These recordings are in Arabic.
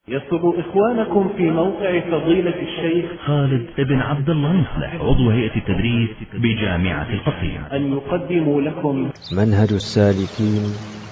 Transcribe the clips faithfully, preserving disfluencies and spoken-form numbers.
يسر إخوانكم في موقع فضيلة الشيخ خالد بن عبد الله مصلح عضو هيئة التدريس بجامعة القصيم أن يقدموا لكم منهج السالكين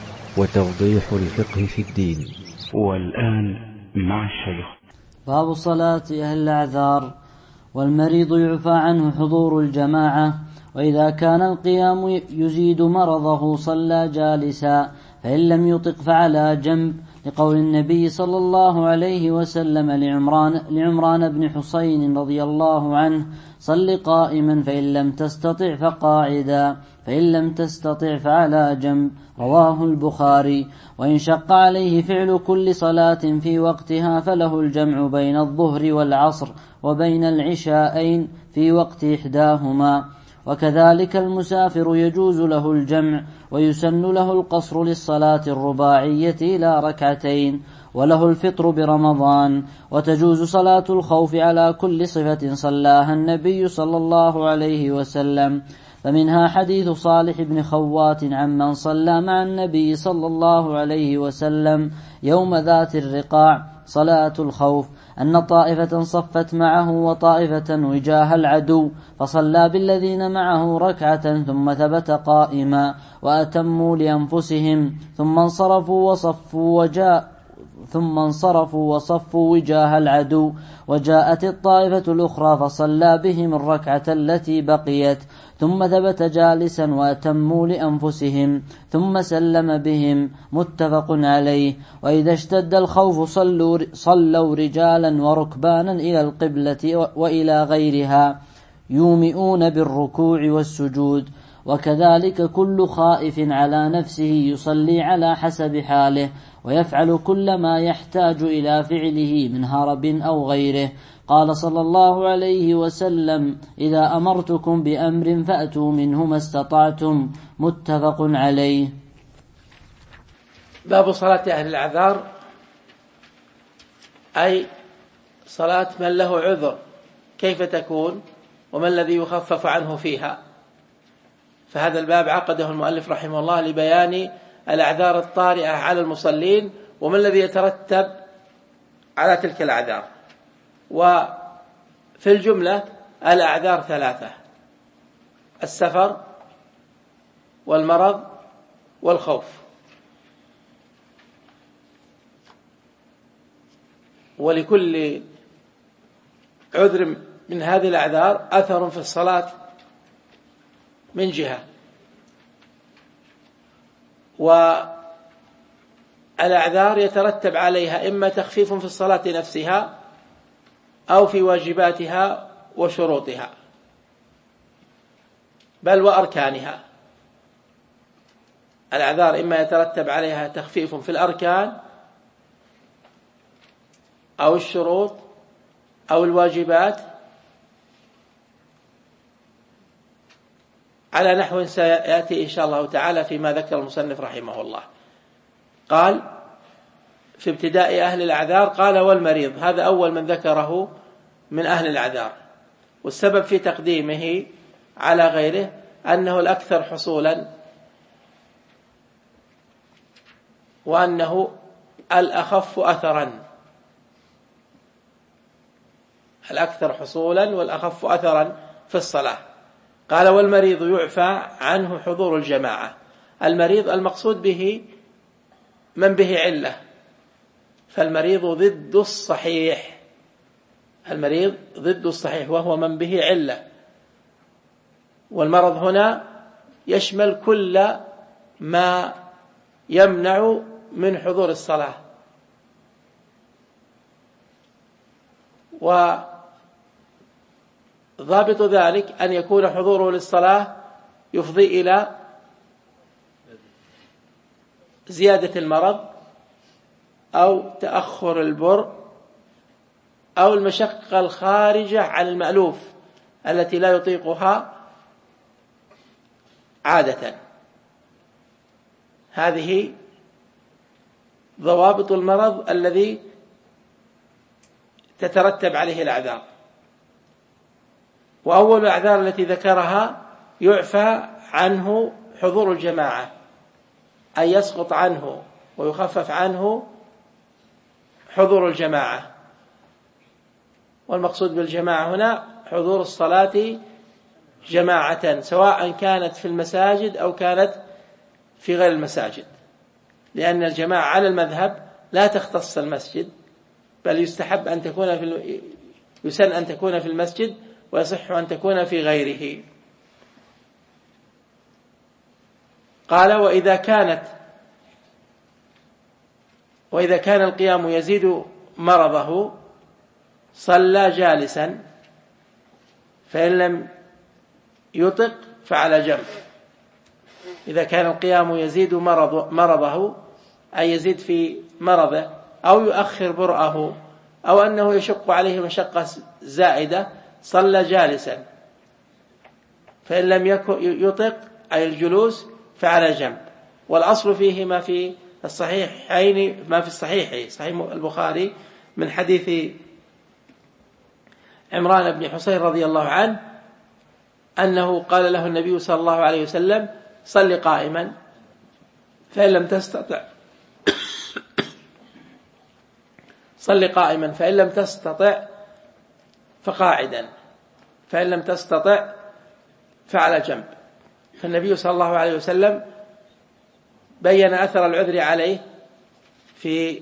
وتوضيح الفقه في الدين. والآن مع الشيخ. باب صلاة أهل الأعذار. والمريض يعفى عنه حضور الجماعة، وإذا كان القيام يزيد مرضه صلى جالسا، فإن لم يطق فعلى جنب، لقول النبي صلى الله عليه وسلم لعمران, لعمران بن حسين رضي الله عنه: صل قائما فإن لم تستطع فقاعدا، فإن لم تستطع فعلى جنب. رواه البخاري. وإن شق عليه فعل كل صلاة في وقتها فله الجمع بين الظهر والعصر وبين العشاءين في وقت إحداهما. وكذلك المسافر يجوز له الجمع، ويسن له القصر للصلاة الرباعية إلى ركعتين، وله الفطر برمضان. وتجوز صلاة الخوف على كل صفة صلاها النبي صلى الله عليه وسلم، فمنها حديث صالح بن خوات عمن صلى مع النبي صلى الله عليه وسلم يوم ذات الرقاع صلاة الخوف، أن طائفة صفت معه وطائفة وجاه العدو، فصلى بالذين معه ركعة ثم ثبت قائما وأتموا لأنفسهم، ثم انصرفوا وصفوا وجاء ثم انصرفوا وصفوا وجاه العدو، وجاءت الطائفة الأخرى فصلى بهم الركعة التي بقيت، ثم ثبت جالسا وأتموا لأنفسهم، ثم سلم بهم. متفق عليه. وإذا اشتد الخوف صلوا, صلوا رجالا وركبانا إلى القبلة وإلى غيرها، يومئون بالركوع والسجود. وكذلك كل خائف على نفسه يصلي على حسب حاله، ويفعل كل ما يحتاج إلى فعله من هرب أو غيره. قال صلى الله عليه وسلم: إذا أمرتكم بأمر فأتوا منه ما استطعتم. متفق عليه. باب صلاة أهل الأعذار، أي صلاة من له عذر، كيف تكون وما الذي يخفف عنه فيها. فهذا الباب عقده المؤلف رحمه الله لبيان الأعذار الطارئة على المصلين وما الذي يترتب على تلك الأعذار. وفي الجملة الأعذار ثلاثة: السفر والمرض والخوف. ولكل عذر من هذه الأعذار أثر في الصلاة من جهة، والأعذار يترتب عليها إما تخفيف في الصلاة نفسها أو في واجباتها وشروطها بل وأركانها. الأعذار إما يترتب عليها تخفيف في الأركان أو الشروط أو الواجبات على نحو سيأتي إن شاء الله تعالى فيما ذكر المصنف رحمه الله. قال في ابتداء أهل الأعذار قال: والمريض. هذا أول من ذكره من أهل الأعذار، والسبب في تقديمه على غيره أنه الأكثر حصولا، وأنه الأخف أثرا، الأكثر حصولا والأخف أثرا في الصلاة. قال: والمريض يعفى عنه حضور الجماعة. المريض المقصود به من به علة، فالمريض ضد الصحيح، المريض ضد الصحيح وهو من به علة. والمرض هنا يشمل كل ما يمنع من حضور الصلاة، وضابط ذلك أن يكون حضوره للصلاة يفضي إلى زيادة المرض أو تأخر البر أو المشقة الخارجة عن المألوف التي لا يطيقها عادة. هذه ضوابط المرض الذي تترتب عليه الأعذار. وأول الأعذار التي ذكرها يعفى عنه حضور الجماعة، أي يسقط عنه ويخفف عنه حضور الجماعة، والمقصود بالجماعة هنا حضور الصلاة جماعة، سواء كانت في المساجد أو كانت في غير المساجد، لأن الجماعة على المذهب لا تختص المسجد، بل يستحب أن تكون في يسن أن تكون في المسجد، ويصح أن تكون في غيره. قال وإذا كانت وإذا كان القيام يزيد مرضه صلى جالسا، فإن لم يطق فعلى جنب. إذا كان القيام يزيد مرض مرضه أي يزيد في مرضه أو يؤخر برأه أو أنه يشق عليه مشقة زائدة صلى جالسا، فإن لم يطق أي الجلوس فعلى جنب. والأصل فيه ما في الصحيحين ما في الصحيح صحيح البخاري من حديث عمران بن حصين رضي الله عنه أنه قال له النبي صلى الله عليه وسلم صل قائما فإن لم تستطع صل قائما فإن لم تستطع فقاعدا فإن لم تستطع فعلى جنب. فالنبي صلى الله عليه وسلم بين أثر العذر عليه في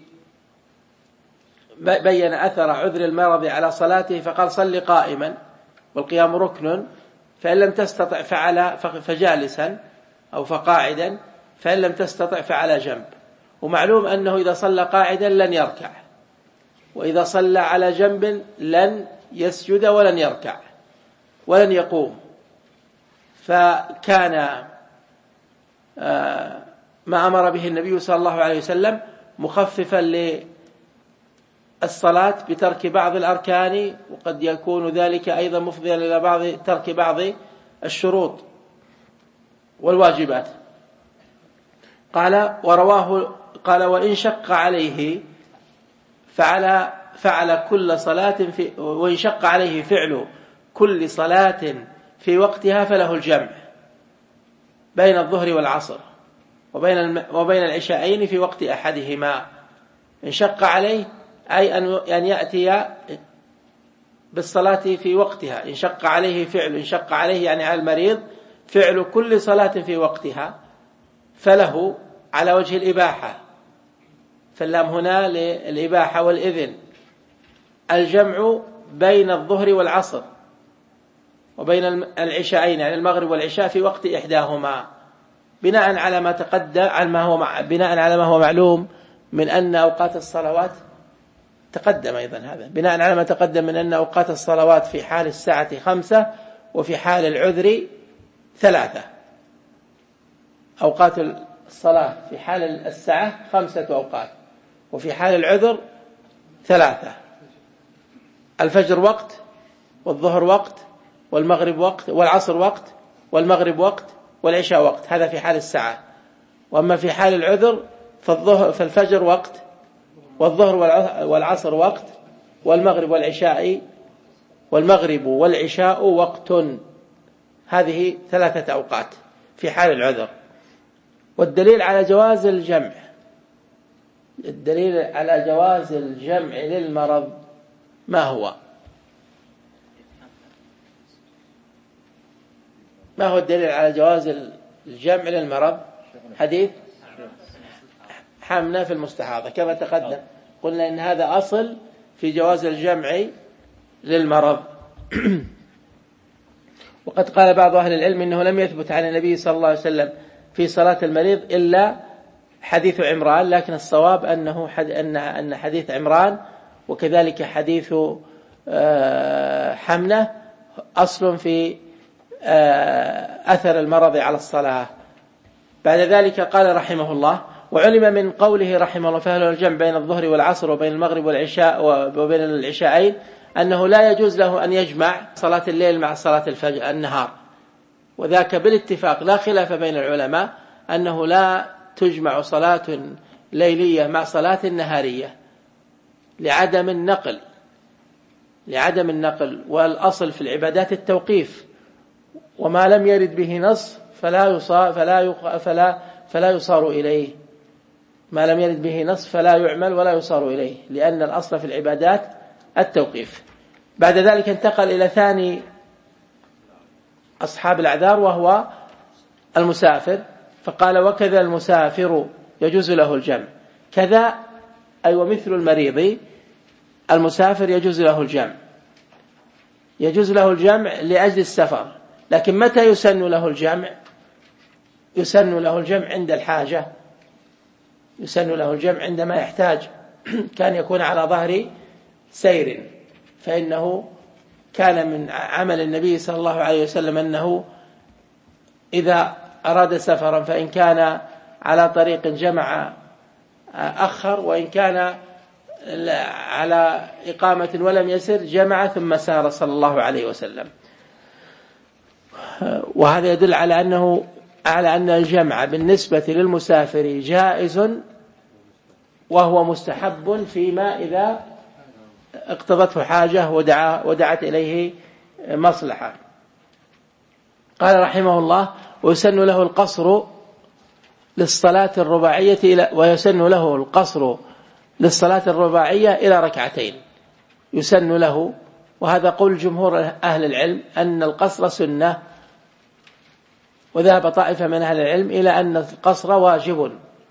بين أثر عذر المرض على صلاته فقال صل قائما، والقيام ركن، فإن لم تستطع فعلى فجالسا أو فقاعدا، فإن لم تستطع فعلى جنب. ومعلوم أنه إذا صلى قاعدا لن يركع، وإذا صلى على جنب لن يسجد ولن يركع ولن يقوم. فكان ما أمر به النبي صلى الله عليه وسلم مخففا للصلاة بترك بعض الأركان، وقد يكون ذلك أيضا مفضيا إلى بعض ترك بعض الشروط والواجبات. قال ورواه قال وإن شق عليه فعل فعل كل صلاة في وإن شق عليه فعل كل صلاة في وقتها فله الجمع بين الظهر والعصر وبين وبين العشاءين في وقت أحدهما. إن شق عليه أي أن يأتي بالصلاة في وقتها. إن شق عليه فعل إن شق عليه يعني على المريض فعل كل صلاة في وقتها فله على وجه الإباحة، فاللام هنا للإباحة والإذن، الجمع بين الظهر والعصر وبين العشاءين يعني المغرب والعشاء في وقت إحداهما، بناء على ما تقدم على ما هو بناء على ما هو معلوم من أن أوقات الصلوات تقدم أيضا هذا بناء على ما تقدم من أن أوقات الصلوات في حال الساعة خمسة وفي حال العذر ثلاثة. أوقات الصلاة في حال الساعة خمسة أوقات، وفي حال العذر ثلاثة: الفجر وقت، والظهر وقت، والمغرب وقت، والعصر وقت، والمغرب وقت، والعشاء وقت. هذا في حال الساعة. وأما في حال العذر فالظهر فالفجر وقت، والظهر والعصر وقت، والمغرب والعشاء والمغرب والعشاء وقت. هذه ثلاثة أوقات في حال العذر. والدليل على جواز الجمع الدليل على جواز الجمع للمرض ما هو؟ ما هو الدليل على جواز الجمع للمرض؟ حديث حمنا في المستحاضة كما تقدم، قلنا إن هذا أصل في جواز الجمع للمرض. وقد قال بعض أهل العلم إنه لم يثبت عن النبي صلى الله عليه وسلم في صلاة المريض إلا حديث عمران، لكن الصواب أنه حد أن أن حديث عمران وكذلك حديث حمنة أصل في أثر المرض على الصلاة. بعد ذلك قال رحمه الله: وعلم من قوله رحمه الله فهل الجمع بين الظهر والعصر وبين المغرب والعشاء وبين العشاءين أنه لا يجوز له أن يجمع صلاة الليل مع صلاة الفجر النهار، وذاك بالاتفاق لا خلاف بين العلماء أنه لا تجمع صلاة ليلية مع صلاة نهارية لعدم النقل لعدم النقل والأصل في العبادات التوقيف، وما لم يرد به نص فلا يصار فلا فلا فلا يصار إليه. ما لم يرد به نص فلا يعمل ولا يصار إليه، لأن الأصل في العبادات التوقيف. بعد ذلك انتقل إلى ثاني أصحاب الأعذار وهو المسافر، فقال وكذا المسافر يجوز له الجمع. كذا أي ومثل المريض المسافر يجوز له الجمع، يجوز له الجمع لأجل السفر. لكن متى يسن له الجمع؟ يسن له الجمع عند الحاجة، يسن له الجمع عندما يحتاج، كان يكون على ظهر سير، فإنه كان من عمل النبي صلى الله عليه وسلم أنه إذا أراد سفرا فإن كان على طريق جمع أخر، وإن كان على إقامة ولم يسر جمع ثم سار صلى الله عليه وسلم. وهذا يدل على أنه على أن الجمع بالنسبة للمسافر جائز وهو مستحب فيما إذا اقتضته حاجة ودعا ودعت إليه مصلحة. قال رحمه الله ويسن له القصر للصلاة الرباعية إلى ويسن له القصر للصلاة الرباعية إلى ركعتين، يسن له. وهذا قول جمهور أهل العلم أن القصر سنة، وذهب طائفة من أهل العلم إلى أن القصر واجب،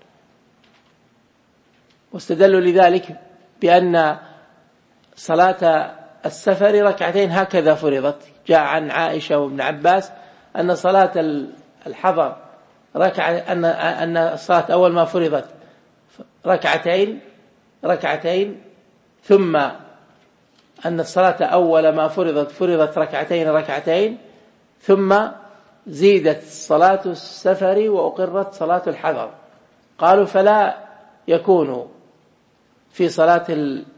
واستدلوا لذلك بأن صلاة السفر ركعتين هكذا فرضت. جاء عن عائشة وابن عباس أن صلاة الحضر ركعة أن أن الصلاة أول ما فرضت ركعتين ركعتين ثم أن الصلاة أول ما فرضت فرضت ركعتين ركعتين ثم زيدت صلاة السفر وأقرت صلاة الحضر. قالوا فلا يكون في صلاة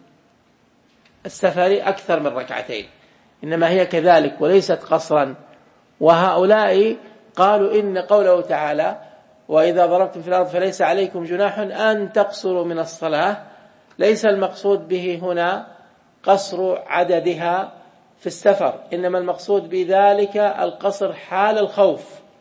السفر أكثر من ركعتين، إنما هي كذلك وليست قصرا. وهؤلاء قالوا إن قوله تعالى وإذا ضربتم في الأرض فليس عليكم جناح أن تقصروا من الصلاة، ليس المقصود به هنا قصر عددها في السفر، إنما المقصود بذلك القصر حال الخوف،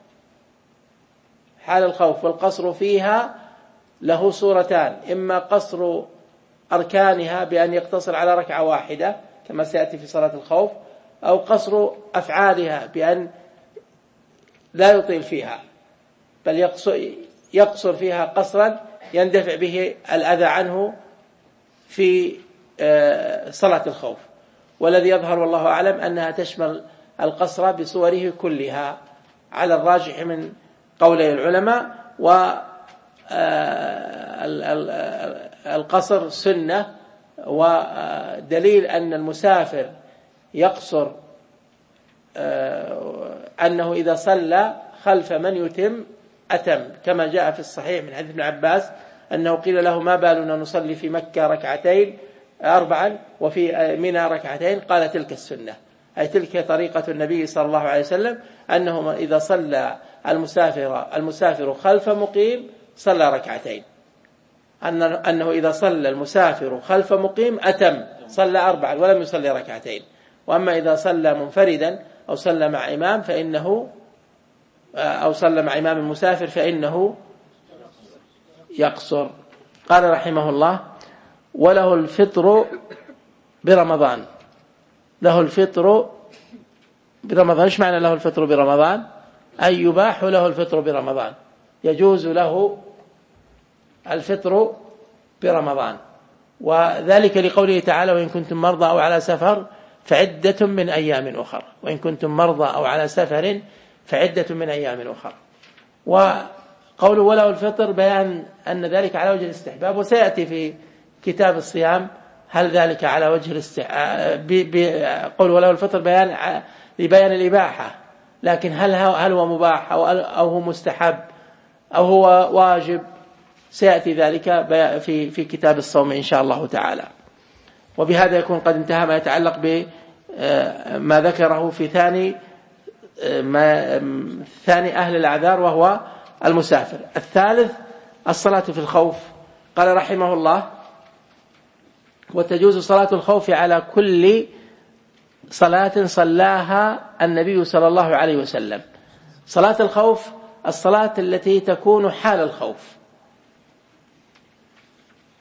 حال الخوف. والقصر فيها له صورتان: إما قصر أركانها بأن يقتصر على ركعة واحدة كما سيأتي في صلاة الخوف، أو قصر أفعالها بأن لا يطيل فيها بل يقصر فيها قصرا يندفع به الأذى عنه في صلاة الخوف. والذي يظهر والله أعلم أنها تشمل القصر بصوره كلها على الراجح من قولي العلماء. والقصر سنة، ودليل أن المسافر يقصر أنه إذا صلى خلف من يتم أتم، كما جاء في الصحيح من حديث ابن عباس أنه قيل له ما بالنا نصلي في مكة ركعتين أربعا وفي منى ركعتين، قال تلك السنة، أي تلك طريقة النبي صلى الله عليه وسلم، أنه إذا صلى المسافر المسافر خلف مقيم صلى ركعتين، أنه إذا صلى المسافر خلف مقيم أتم صلى أربعا ولم يصلي ركعتين. وأما إذا صلى منفردا أو صلى مع إمام فإنه أو صلى مع إمام المسافر فإنه يقصر. قال رحمه الله وله الفطر برمضان. له الفطر برمضان. ايش معنى له الفطر برمضان؟ أي يباح له الفطر برمضان، يجوز له الفطر برمضان. وذلك لقوله تعالى وإن كنتم مرضى أو على سفر فعدة من أيام أخر. وإن كنتم مرضى أو على سفر فعدة من أيام أخر. وقوله وله الفطر بيان أن ذلك على وجه الاستحباب، وسيأتي في كتاب الصيام هل ذلك على وجه الاستحباب. قول وله الفطر بيان لبيان الإباحة، لكن هل هل هو مباح أو هو مستحب أو هو واجب، سيأتي ذلك في في كتاب الصوم إن شاء الله تعالى. وبهذا يكون قد انتهى ما يتعلق بما ذكره في ثاني ما ثاني أهل الأعذار وهو المسافر. الثالث الصلاة في الخوف. قال رحمه الله وتجوز صلاة الخوف على كل صلاة صلاها النبي صلى الله عليه وسلم. صلاة الخوف الصلاة التي تكون حال الخوف،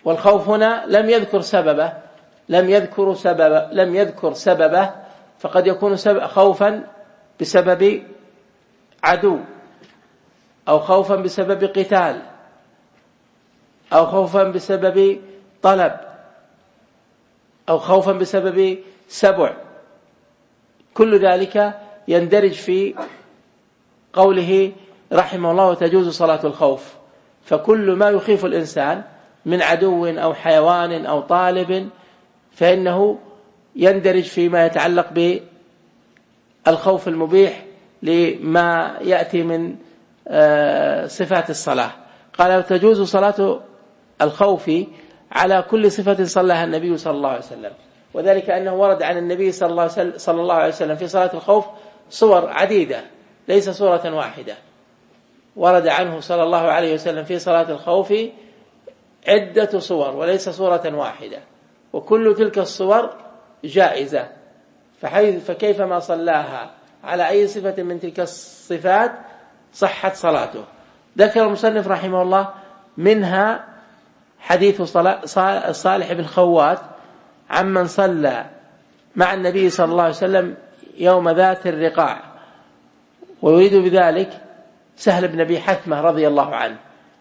والخوف هنا لم يذكر سببه لم يذكر سبب لم يذكر سببه فقد يكون سبب خوفا بسبب عدو، أو خوفا بسبب قتال، أو خوفا بسبب طلب، أو خوفا بسبب سبع. كل ذلك يندرج في قوله رحمه الله وتجوز صلاة الخوف. فكل ما يخيف الإنسان من عدو أو حيوان أو طالب فإنه يندرج فيما يتعلق بالخوف المبيح لما يأتي من صفات الصلاة. قال تجوز صلاة الخوف على كل صفة صلىها النبي صلى الله عليه وسلم، وذلك أنه ورد عن النبي صلى الله عليه وسلم في صلاة الخوف صور عديدة ليس صورة واحدة. ورد عنه صلى الله عليه وسلم في صلاة الخوف عدة صور وليس صورة واحدة، وكل تلك الصور جائزة، فكيف ما صلاها على أي صفة من تلك الصفات صحت صلاته. ذكر المصنف رحمه الله منها حديث صالح بن خوات عمن صلى مع النبي صلى الله عليه وسلم يوم ذات الرقاع، ويريد بذلك سهل بن أبي حثمة رضي الله عنه،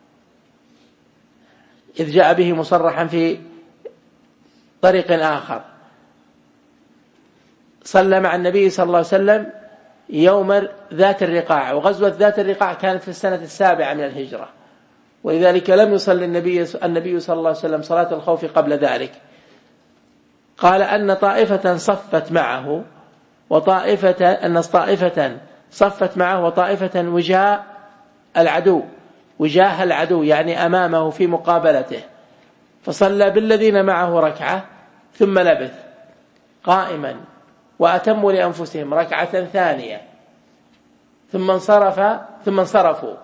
إذ جاء به مصرحا في طريق آخر. صلى مع النبي صلى الله عليه وسلم يوم ذات الرقاع، وغزوة ذات الرقاع كانت في السنة السابعة من الهجرة، ولذلك لم يصلي النبي النبي صلى الله عليه وسلم صلاة الخوف قبل ذلك. قال أن طائفة صفت معه وطائفة أن طائفة صفت معه وطائفة وجاء العدو وجاه العدو يعني أمامه في مقابلته، فصلى بالذين معه ركعة ثم لبث قائما وأتموا لأنفسهم ركعة ثانية ثم انصرف ثم انصرفوا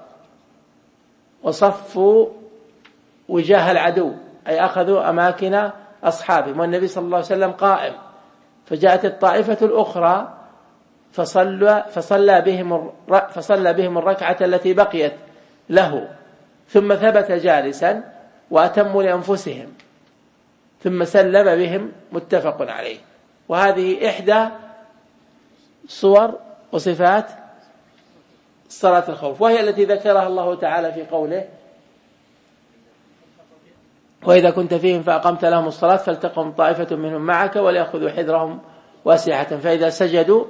وصفوا وجاه العدو، أي أخذوا أماكن أصحابهم والنبي صلى الله عليه وسلم قائم. فجاءت الطائفة الأخرى فصلى فصلى بهم فصلى بهم الركعة التي بقيت له، ثم ثبت جالسا وأتموا لأنفسهم ثم سلم بهم، متفق عليه. وهذه إحدى صور وصفات صلاة الخوف، وهي التي ذكرها الله تعالى في قوله وإذا كنت فيهم فأقمت لهم الصلاة فلتقم طائفة منهم معك وليأخذوا حذرهم واسعة فإذا سجدوا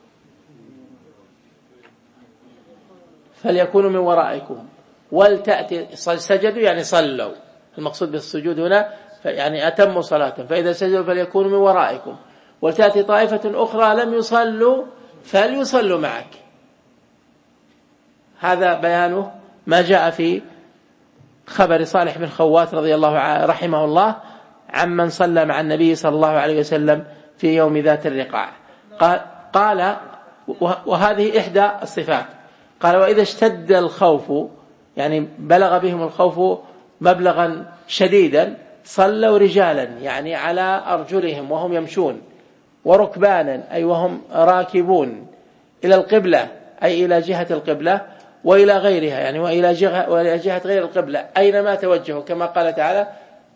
فليكونوا من ورائكم ولتأتي. سجدوا يعني صلوا، المقصود بالسجود هنا يعني أتموا صلاة، فإذا سجدوا فليكونوا من ورائكم ولتأتي طائفة أخرى لم يصلوا فليصلوا معك. هذا بيانه ما جاء في خبر صالح بن خوات رضي الله عنه رحمه الله عمن صلى مع النبي صلى الله عليه وسلم في يوم ذات الرقاع. قال وهذه إحدى الصفات. قال وإذا اشتد الخوف يعني بلغ بهم الخوف مبلغا شديدا صلوا رجالا يعني على أرجلهم وهم يمشون، وركبانا أي وهم راكبون، إلى القبلة أي إلى جهة القبلة، وإلى غيرها يعني وإلى جهة, وإلى جهة غير القبلة أينما توجهوا، كما قال تعالى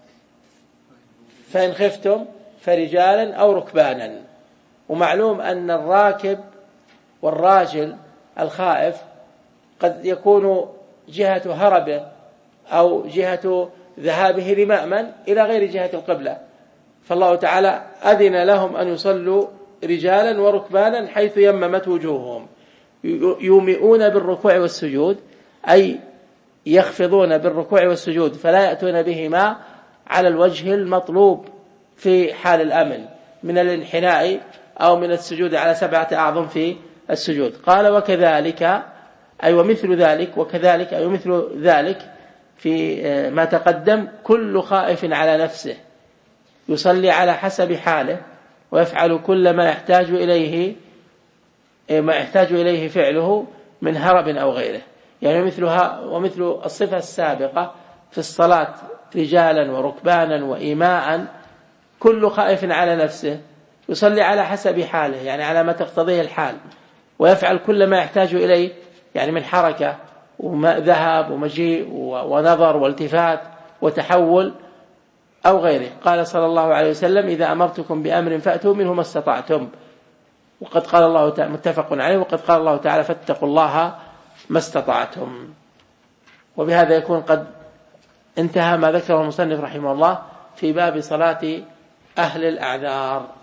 فإن خفتم فرجالا أو ركبانا. ومعلوم أن الراكب والراجل الخائف قد يكون جهة هربه أو جهة ذهابه لمأمن إلى غير جهة القبلة، فالله تعالى أذن لهم أن يصلوا رجالا وركبانا حيث يممت وجوههم، يومئون بالركوع والسجود أي يخفضون بالركوع والسجود فلا يأتون بهما على الوجه المطلوب في حال الأمن من الانحناء أو من السجود على سبعة أعظم في السجود. قال وكذلك أي ومثل ذلك وكذلك أي ومثل ذلك في ما تقدم كل خائف على نفسه يصلي على حسب حاله ويفعل كل ما يحتاج إليه ما يحتاج إليه فعله من هرب أو غيره. يعني مثلها ومثل الصفة السابقة في الصلاة رجالا وركبانا وإيماء كل خائف على نفسه يصلي على حسب حاله يعني على ما تقتضيه الحال، ويفعل كل ما يحتاج إليه يعني من حركة وذهاب ومجيء ونظر والتفات وتحول أو غيره. قال صلى الله عليه وسلم: إذا أمرتكم بأمر فأتوا منه ما استطعتم. وقد قال الله تعالى متفق عليه، وقد قال الله تعالى: فاتقوا الله ما استطعتم. وبهذا يكون قد انتهى ما ذكره المصنف رحمه الله في باب صلاة أهل الأعذار.